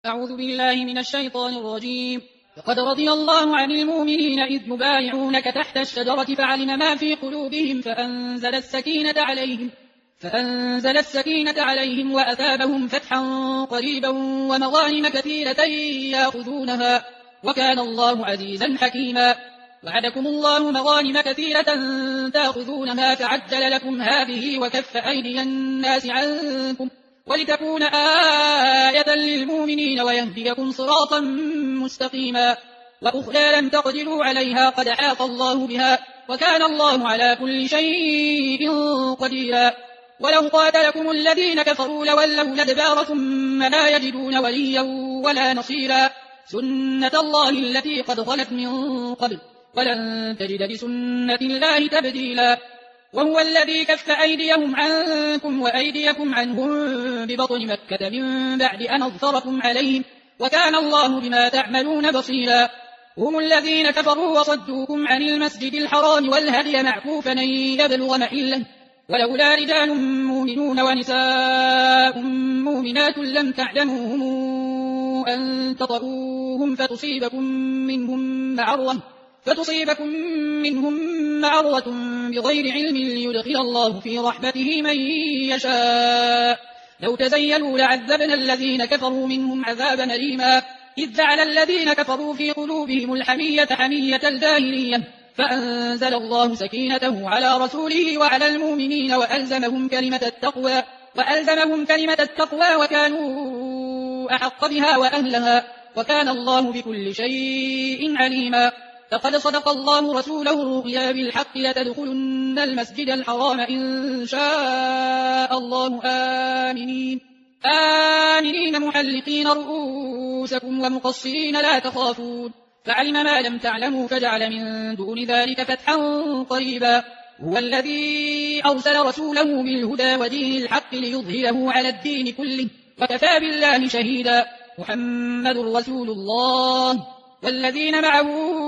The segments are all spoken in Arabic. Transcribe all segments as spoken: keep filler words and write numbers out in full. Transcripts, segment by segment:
أعوذ بالله من الشيطان الرجيم. لقد رضي الله عن المؤمنين إذ يبايعونك تحت الشجرة فعلم ما في قلوبهم فأنزل السكينة عليهم فأنزل السكينة عليهم وأثابهم فتحا قريبا ومغانم كثيرة يأخذونها وكان الله عزيزا حكيما. وعدكم الله مغانم كثيرة تأخذونها فعجل لكم هذه وكف أيدي الناس عنكم ولتكون آية للمؤمنين ويهديكم صراطا مستقيما. وأخرى لم تقدروا عليها قد أحاط الله بها وكان الله على كل شيء قديرا. ولو قاتلكم الذين كفروا لولوا الأدبار ثم لا يجدون وليا ولا نصيرا. سنة الله التي قد خلت من قبل ولن تجد لسنة الله تبديلا. وهو الذي كف أيديهم عنكم وأيديكم عنهم ببطن مكة من بعد أن أظفركم عليهم وكان الله بما تعملون بصيرا. هم الذين كفروا وصدوكم عن المسجد الحرام والهدي معكوفا أن يبلغ محله ولولا رجال مؤمنون ونساء مؤمنات لم تعلموهم أن تطئوهم فتصيبكم منهم معرة فتصيبكم منهم معرة بغير علم ليدخل الله في رحمته من يشاء. لو تزيلوا لعذبنا الذين كفروا منهم عذابا أليما. إذ جعل الذين كفروا في قلوبهم الحمية حمية الجاهلية فأنزل الله سكينته على رسوله وعلى المؤمنين وألزمهم كلمة التقوى وألزمهم كلمة التقوى وكانوا أحق بها وأهلها وكان الله بكل شيء عليما. فقد صدق الله رسوله الرؤيا بالحق لتدخلن المسجد الحرام إن شاء الله آمنين آمنين محلقين رؤوسكم ومقصرين لا تخافون فعلم ما لم تعلموا فجعل من دون ذلك فتحا قريبا. هو الذي أرسل رسوله بالهدى ودين الحق ليظهره على الدين كله وكفى بالله شهيدا. محمد رسول الله والذين معه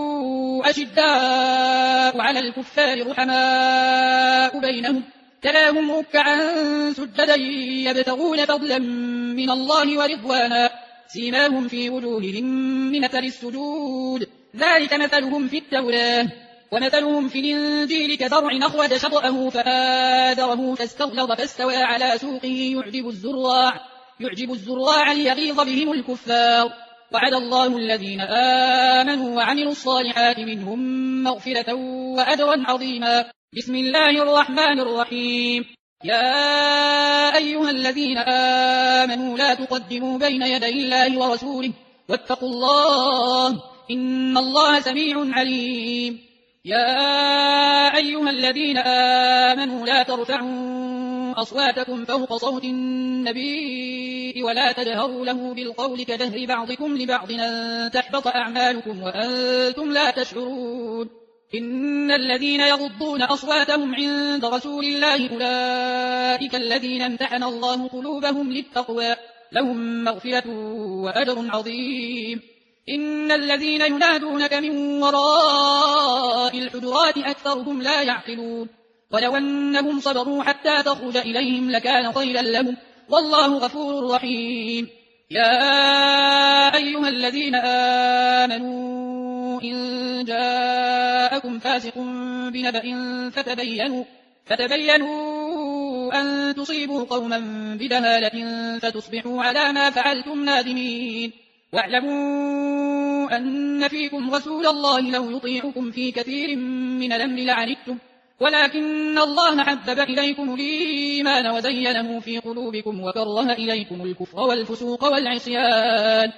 أشداء على الكفار رحماء بينهم تراهم ركعا سجدا يبتغون فضلا من الله ورضوانا سيماهم في وجوههم من أثر السجود ذلك مثلهم في التوراة ومثلهم في الإنجيل كزرع أخرج شطأه فآزره فاستغلظ فاستوى على سوقه يعجب الزراع يعجب الزراع ليغيظ بهم الكفار. وعد الله الذين آمنوا وعملوا الصالحات منهم مغفرة وأجرا عظيما. بسم الله الرحمن الرحيم. يا أيها الذين آمنوا لا تقدموا بين يدي الله ورسوله واتقوا الله إن الله سميع عليم. يا أيها الذين آمنوا لا ترفعوا أصواتكم فوق صوت النبي ولا تجهروا له بالقول كجهر بعضكم لبعض أن تحبط أعمالكم وأنتم لا تشعرون. إن الذين يغضون أصواتهم عند رسول الله أولئك الذين امتحن الله قلوبهم للتقوى لهم مغفرة وأجر عظيم. إن الذين ينادونك من وراء الحجرات أكثرهم لا يعقلون ولو أنهم صبروا حتى تخرج إليهم لكان خيرا لهم والله غفور رحيم. يا أيها الذين آمنوا إن جاءكم فاسق بنبأ فتبينوا, فتبينوا أن تصيبوا قوما بجهالة فتصبحوا على ما فعلتم نادمين. واعلموا أن فيكم رسول الله لو يطيعكم في كثير من الأمر لعنتم ولكن الله حبب إليكم الإيمان وزينه في قلوبكم وكره إليكم الكفر والفسوق والعصيان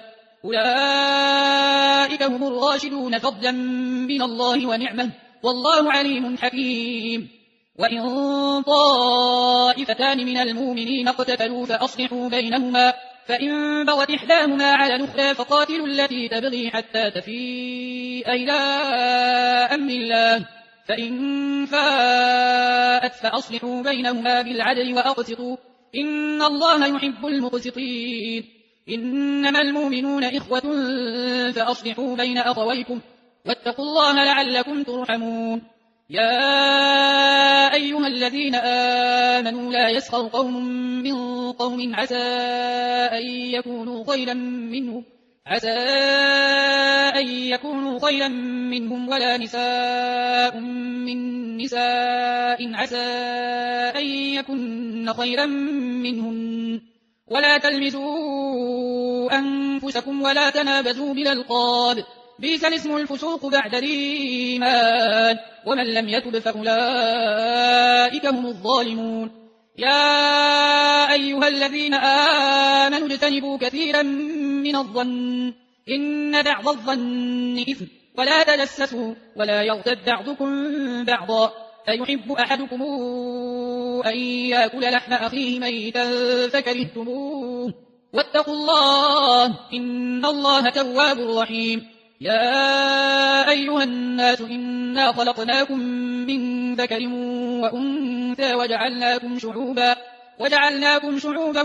أولئك هم الراشدون فضلا من الله ونعمه والله عليم حكيم. وإن طائفتان من المؤمنين اقتتلوا فأصلحوا بينهما فإن بغت إحداهما على الأخرى فقاتلوا التي تبغي حتى تفيء إلى أمر الله فإن فاءت فأصلحوا بينهما بالعدل وأقسطوا إن الله يحب المقسطين. إنما المؤمنون إخوة فأصلحوا بين أخويكم واتقوا الله لعلكم ترحمون. يا أيها الذين آمنوا لا يسخر قوم من قوم عسى أن يكونوا خيرا منهم عسى أن يكونوا خيرا منهم ولا نساء من نساء عسى أن يكن خيرا منهن ولا تلمزوا أنفسكم ولا تنابزوا بالألقاب بئس الاسم الفسوق بعد الإيمان ومن لم يتب فأولئك هم الظالمون يا أيها الذين آمنوا اجتنبوا كثيرا من الظن إن بعض الظن إثم ولا تجسسوا ولا يغتب بعضكم بعضا أيحب أحدكم أن يأكل لحم أخيه ميتا فكرهتموه واتقوا الله إن الله تواب رحيم يا أيها الناس إنا خلقناكم من ذكر وأنثى وجعلناكم شعوبا وجعلناكم شعوبا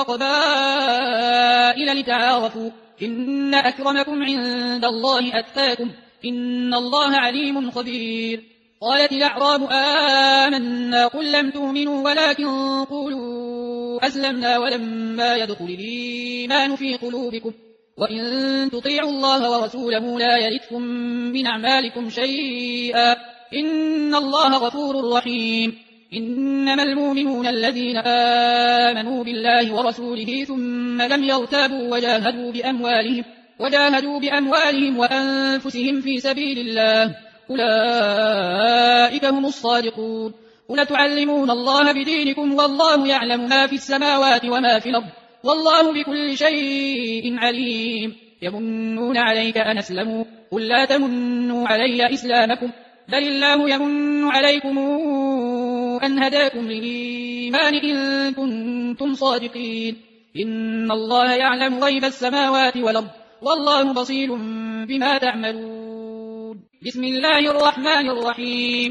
وقبائل لتعارفوا إن أكرمكم عند الله أتقاكم إن الله عليم خبير قالت الأعراب آمنا قل لم تؤمنوا ولكن قولوا أسلمنا ولما يدخل الإيمان في قلوبكم وإن تطيعوا الله ورسوله لا يلتكم من أعمالكم شيئا إن الله غفور رحيم إنما المؤمنون الذين آمنوا بالله ورسوله ثم لم يرتابوا وجاهدوا بأموالهم وجاهدوا بأموالهم وأنفسهم في سبيل الله أولئك هم الصادقون قل تعلمون الله بدينكم والله يعلم ما في السماوات وما في الأرض والله بكل شيء عليم يمنون عليك أن أسلموا قل لا تمنوا علي إسلامكم بل الله يمن عليكم أن هداكم للإيمان إن كنتم صادقين إن الله يعلم غيب السماوات والأرض والله بصير بما تعملون بسم الله الرحمن الرحيم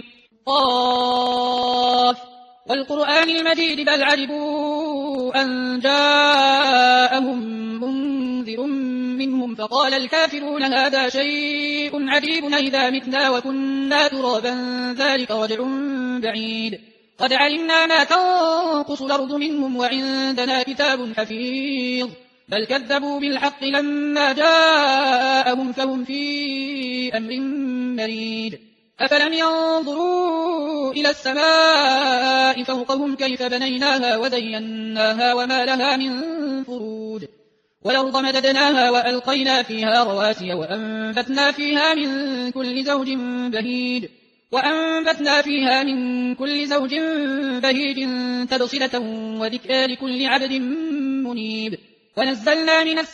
قاف والقرآن المجيد بل عجبوا أن جاءهم منذر منهم فقال الكافرون هذا شيء عجيب إذا متنا وكنا ترابا ذلك رجع بعيد قد علمنا ما تنقص الأرض منهم وعندنا كتاب حفيظ بل كذبوا بالحق لما جاءهم فهم في أمر مريد أفلم ينظروا إلى السماء فوقهم كيف بنيناها وزيناها وما لها من فروج والأرض مددناها وألقينا فيها رواسي وأنبتنا فيها من كل زوج بهيج وأنبتنا فيها من كل زوج بهيج تبصرة وذكرى لكل عبد منيب ونزلنا من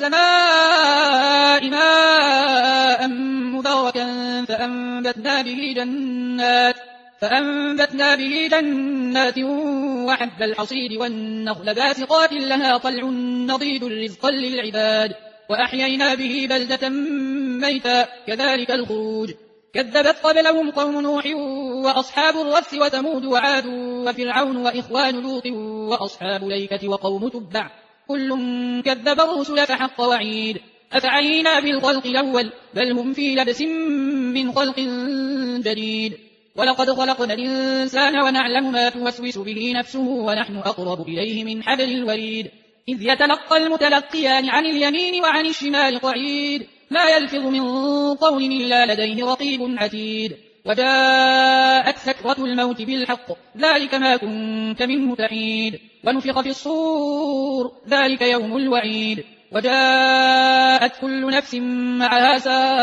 السماء ماء مباركا فأنبتنا به جنات فأنبتنا به جنات وحب الحصيد والنخل باسقات لها طلع نضيد رزقا للعباد وأحيينا به بلدة ميتا كذلك الخروج كذبت قبلهم قوم نوح وأصحاب الرس وثمود وعاد وفرعون وإخوان لوط وأصحاب الأيكة وقوم تبع كل كذب الرسل فحق وعيد أفعينا بالخلق الأول بل هم في لبس من خلق جديد ولقد خلقنا الإنسان ونعلم ما توسوس به نفسه ونحن أقرب إليه من حبل الوريد إذ يتلقى المتلقيان عن اليمين وعن الشمال قعيد ما يلفظ من قول إلا لديه رقيب عتيد وجاءت سكرة الموت بالحق ذلك ما كنت منه تحيد ونفخ في الصور ذلك يوم الوعيد وجاءت كل نفس معها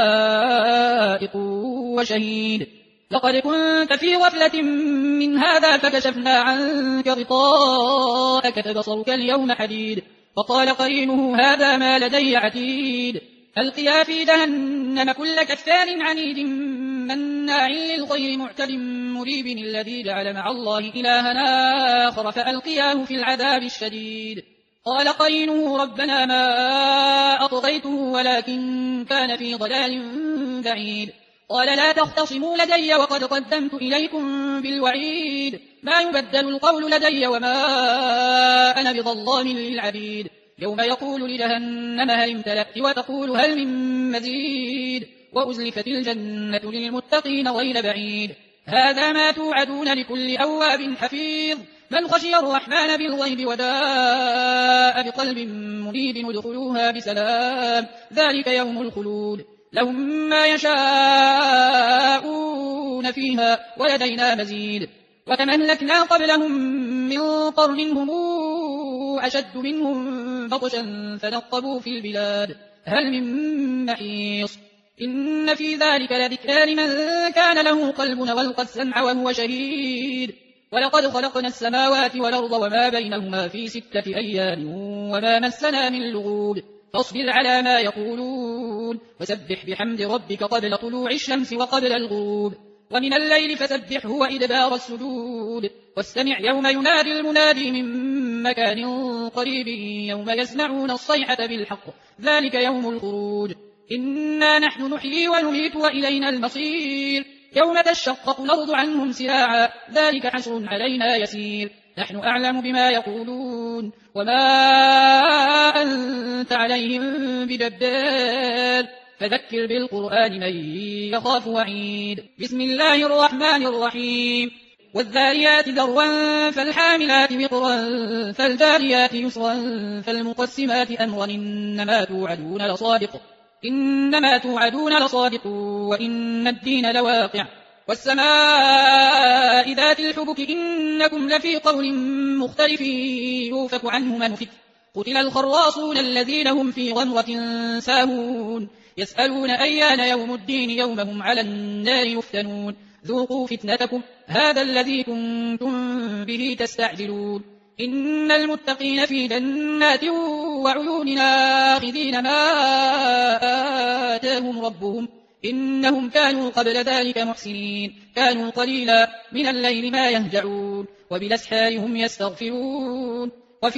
سائق وشهيد لقد كنت في غفلة من هذا فكشفنا عنك غطاءك فبصرك اليوم حديد وقال قرينه هذا ما لدي عتيد ألقيا في جهنم كل كفار عنيد مناع للخير معتد مريب الذي جعل مع الله إلها آخر فألقياه في العذاب الشديد قال قرينه ربنا ما أطغيته ولكن كان في ضلال بعيد قال لا تختصموا لدي وقد قدمت إليكم بالوعيد ما يبدل القول لدي وما أنا بظلام للعبيد يوم يقول لجهنم هل امتلأت وتقول هل من مزيد وأزلفت الجنة للمتقين غير بعيد هذا ما توعدون لكل أواب حفيظ من خشي الرحمن بالغيب وداء بقلب منيب ادخلوها بسلام ذلك يوم الخلود لهم ما يشاءون فيها ولدينا مزيد وكم أهلكنا قبلهم من قرن هم أشد منهم بطشا فنقبوا في البلاد هل من محيص إن في ذلك لذكرى لمن كان له قلب والقى السمع وهو شهيد ولقد خلقنا السماوات والأرض وما بينهما في ستة أيام وما مسنا من لغوب فاصبر على ما يقولون وسبح بحمد ربك قبل طلوع الشمس وقبل الغروب ومن الليل فسبحه وإدبار السجود واستمع يوم ينادي المنادي من مكان قريب يوم يسمعون الصيحة بالحق ذلك يوم الخروج إنا نحن نحيي ونميت وإلينا المصير يوم تشقق الأرض عنهم سراعا ذلك حشر علينا يسير نحن أعلم بما يقولون وما أنت عليهم بجبار فذكر بالقرآن من يخاف وعيد بسم الله الرحمن الرحيم والذاريات ذروا فالحاملات وقرا فالجاريات يسرا فالمقسمات أمرا إنما توعدون لصادق إنما توعدون لصادق وإن الدين لواقع والسماء ذات الحبك إنكم لفي قول مختلف يوفك عنه من أفك قتل الخراصون الذين هم في غمرة ساهون يسألون أيان يوم الدين يوم هم على النار يفتنون ذوقوا فتنتكم هذا الذي كنتم به تستعجلون إن المتقين في جنات وعيون آخذين ما آتاهم ربهم إنهم كانوا قبل ذلك محسنين كانوا قليلا من الليل ما يهجعون وبالأسحار هم يستغفرون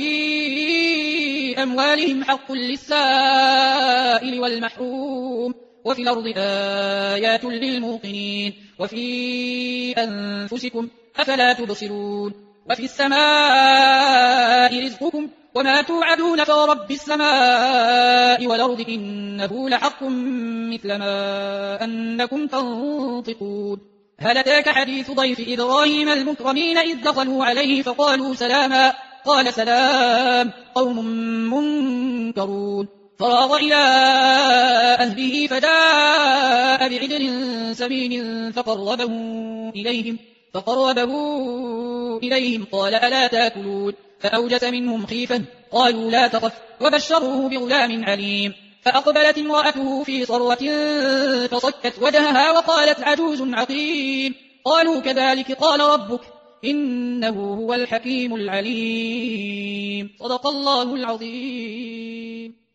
وفي أموالهم حق للسائل والمحروم وفي الأرض آيات للموقنين وفي أنفسكم أفلا تبصرون وفي السماء رزقكم وما توعدون فرب السماء والأرض إنه لحق مثل ما أنكم تنطقون هل أتاك حديث ضيف إبراهيم المكرمين إذ دخلوا عليه فقالوا سلاما قال سلام قوم منكرون فراغ إلى أهله فجاء بعجل سمين فقربه إليهم فقربه إليهم قال ألا تأكلون فأوجس منهم خيفة قالوا لا تخف وبشروه بغلام عليم فأقبلت امرأته في صروة فصكت وجهها وقالت عجوز عقيم قالوا كذلك قال ربك إنه هو الحكيم العليم صدق الله العظيم.